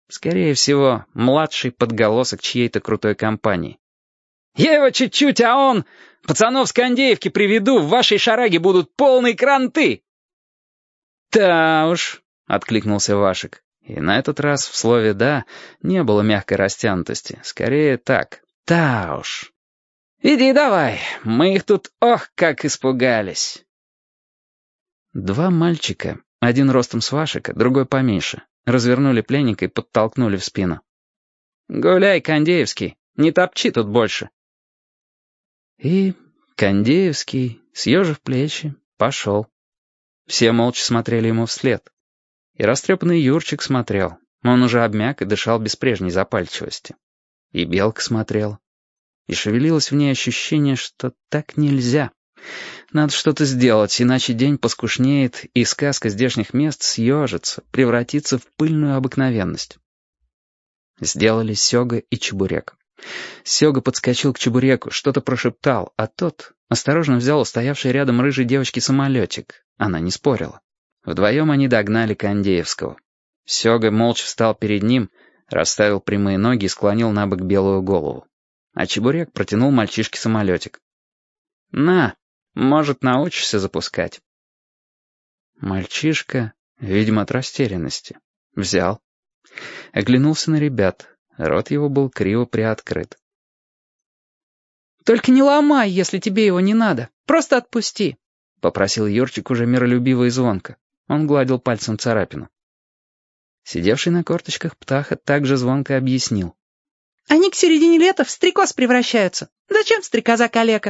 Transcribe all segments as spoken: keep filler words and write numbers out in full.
Скорее всего, младший подголосок чьей-то крутой компании. «Я его чуть-чуть, а он... Пацанов с Кондеевки приведу, в вашей шараге будут полные кранты!» «Да уж», — откликнулся Вашек. И на этот раз в слове «да» не было мягкой растянутости. Скорее так. «Да уж». «Иди давай, мы их тут ох как испугались». Два мальчика, один ростом с Вашека, другой поменьше, развернули пленника и подтолкнули в спину. «Гуляй, Кондеевский, не топчи тут больше». И Кондеевский, съежив плечи, пошел. Все молча смотрели ему вслед. И растрепанный Юрчик смотрел. Он уже обмяк и дышал без прежней запальчивости. И Белка смотрела. И шевелилось в ней ощущение, что так нельзя. Надо что-то сделать, иначе день поскушнеет, и сказка здешних мест съежится, превратится в пыльную обыкновенность. Сделали Сёга и Чебурек. Сёга подскочил к Чебуреку, что-то прошептал, а тот осторожно взял у стоявшей рядом рыжей девочки самолетик. Она не спорила. Вдвоем они догнали Кондеевского. Сёга молча встал перед ним, расставил прямые ноги и склонил на бок белую голову. А Чебурек протянул мальчишке самолетик. «На, может, научишься запускать». Мальчишка, видимо, от растерянности, взял. Оглянулся на ребят. Рот его был криво приоткрыт. «Только не ломай, если тебе его не надо. Просто отпусти», — попросил Юрчик уже миролюбиво и звонко. Он гладил пальцем царапину. Сидевший на корточках Птаха также звонко объяснил. «Они к середине лета в стрекоз превращаются. Зачем стрекоза-калека?»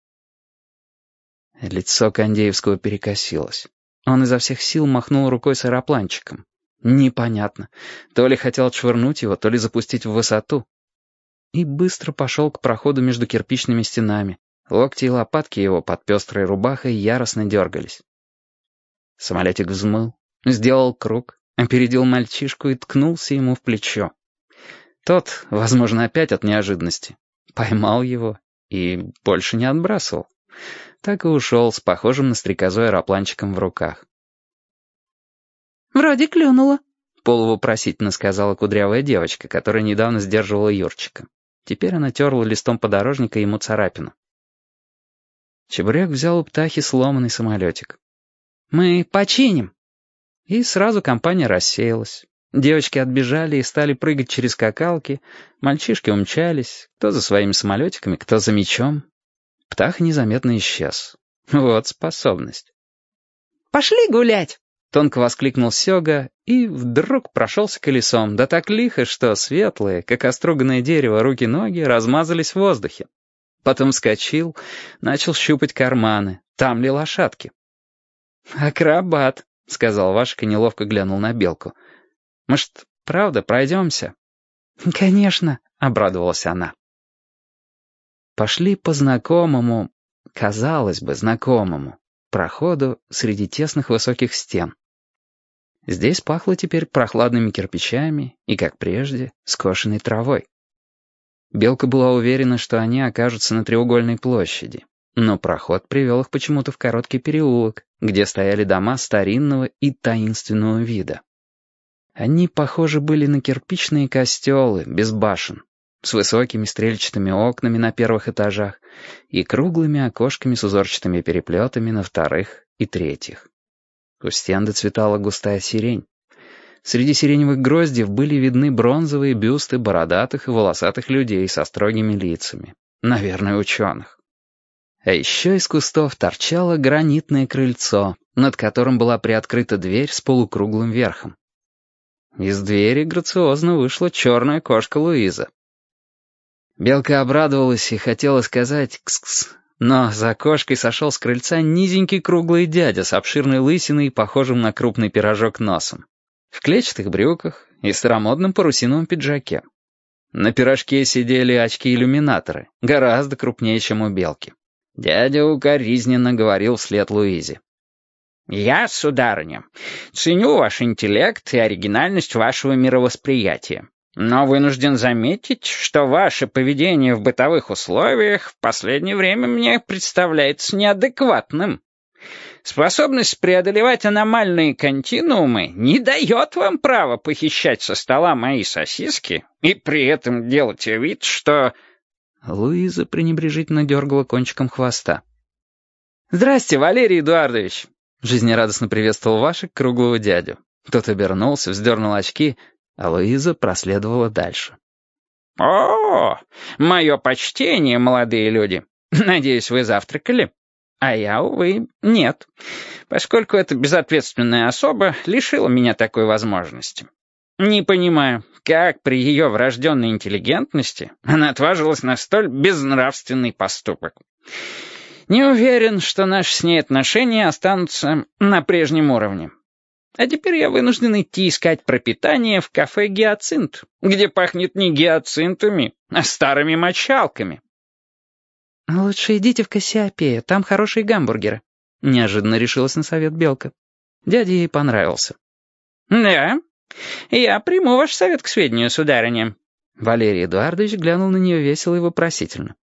Лицо Кондеевского перекосилось. Он изо всех сил махнул рукой с аэропланчиком. Непонятно. То ли хотел отшвырнуть его, то ли запустить в высоту. И быстро пошел к проходу между кирпичными стенами. Локти и лопатки его под пестрой рубахой яростно дергались. Самолетик взмыл, сделал круг, опередил мальчишку и ткнулся ему в плечо. Тот, возможно, опять от неожиданности, поймал его и больше не отбрасывал. Так и ушел с похожим на стрекозу аэропланчиком в руках. «Вроде клюнула», — полувопросительно сказала кудрявая девочка, которая недавно сдерживала Юрчика. Теперь она терла листом подорожника ему царапину. Чебурек взял у Птахи сломанный самолетик. «Мы починим». И сразу компания рассеялась. Девочки отбежали и стали прыгать через скакалки, мальчишки умчались, кто за своими самолетиками, кто за мячом. Птаха незаметно исчез. Вот способность. «Пошли гулять!» — тонко воскликнул Сёга и вдруг прошелся колесом, да так лихо, что светлые, как оструганное дерево, руки-ноги размазались в воздухе. Потом вскочил, начал щупать карманы, там ли лошадки. «Акробат», — сказал Вашек и неловко глянул на Белку. «Может, правда, пройдемся?» «Конечно», — обрадовалась она. Пошли по знакомому, казалось бы, знакомому, проходу среди тесных высоких стен. Здесь пахло теперь прохладными кирпичами и, как прежде, скошенной травой. Белка была уверена, что они окажутся на треугольной площади, но проход привел их почему-то в короткий переулок, где стояли дома старинного и таинственного вида. Они похожи были на кирпичные костелы без башен, с высокими стрельчатыми окнами на первых этажах и круглыми окошками с узорчатыми переплетами на вторых и третьих. У стен доцветала густая сирень. Среди сиреневых гроздьев были видны бронзовые бюсты бородатых и волосатых людей со строгими лицами, наверное, ученых. А еще из кустов торчало гранитное крыльцо, над которым была приоткрыта дверь с полукруглым верхом. Из двери грациозно вышла черная кошка Луиза. Белка обрадовалась и хотела сказать «кс-кс», но за кошкой сошел с крыльца низенький круглый дядя с обширной лысиной и похожим на крупный пирожок носом, в клетчатых брюках и старомодном парусиновом пиджаке. На пирожке сидели очки-иллюминаторы, гораздо крупнее, чем у Белки. Дядя укоризненно говорил вслед Луизе. «Я, сударыня, ценю ваш интеллект и оригинальность вашего мировосприятия. Но вынужден заметить, что ваше поведение в бытовых условиях в последнее время мне представляется неадекватным. Способность преодолевать аномальные континуумы не дает вам права похищать со стола мои сосиски и при этом делать вид, что...» Луиза пренебрежительно дергала кончиком хвоста. «Здрасте, Валерий Эдуардович!» — жизнерадостно приветствовал Вашек круглого дядю. Тот обернулся, вздернул очки, а Луиза проследовала дальше. «О, мое почтение, молодые люди! Надеюсь, вы завтракали? А я, увы, нет, поскольку эта безответственная особа лишила меня такой возможности. Не понимаю, как при ее врожденной интеллигентности она отважилась на столь безнравственный поступок. Не уверен, что наши с ней отношения останутся на прежнем уровне. А теперь я вынужден идти искать пропитание в кафе «Гиацинт», где пахнет не гиацинтами, а старыми мочалками». «Лучше идите в Кассиопею, там хорошие гамбургеры», — неожиданно решилась на совет Белка. Дядя ей понравился. «Да, я приму ваш совет к сведению, сударыня». Валерий Эдуардович глянул на нее весело и вопросительно.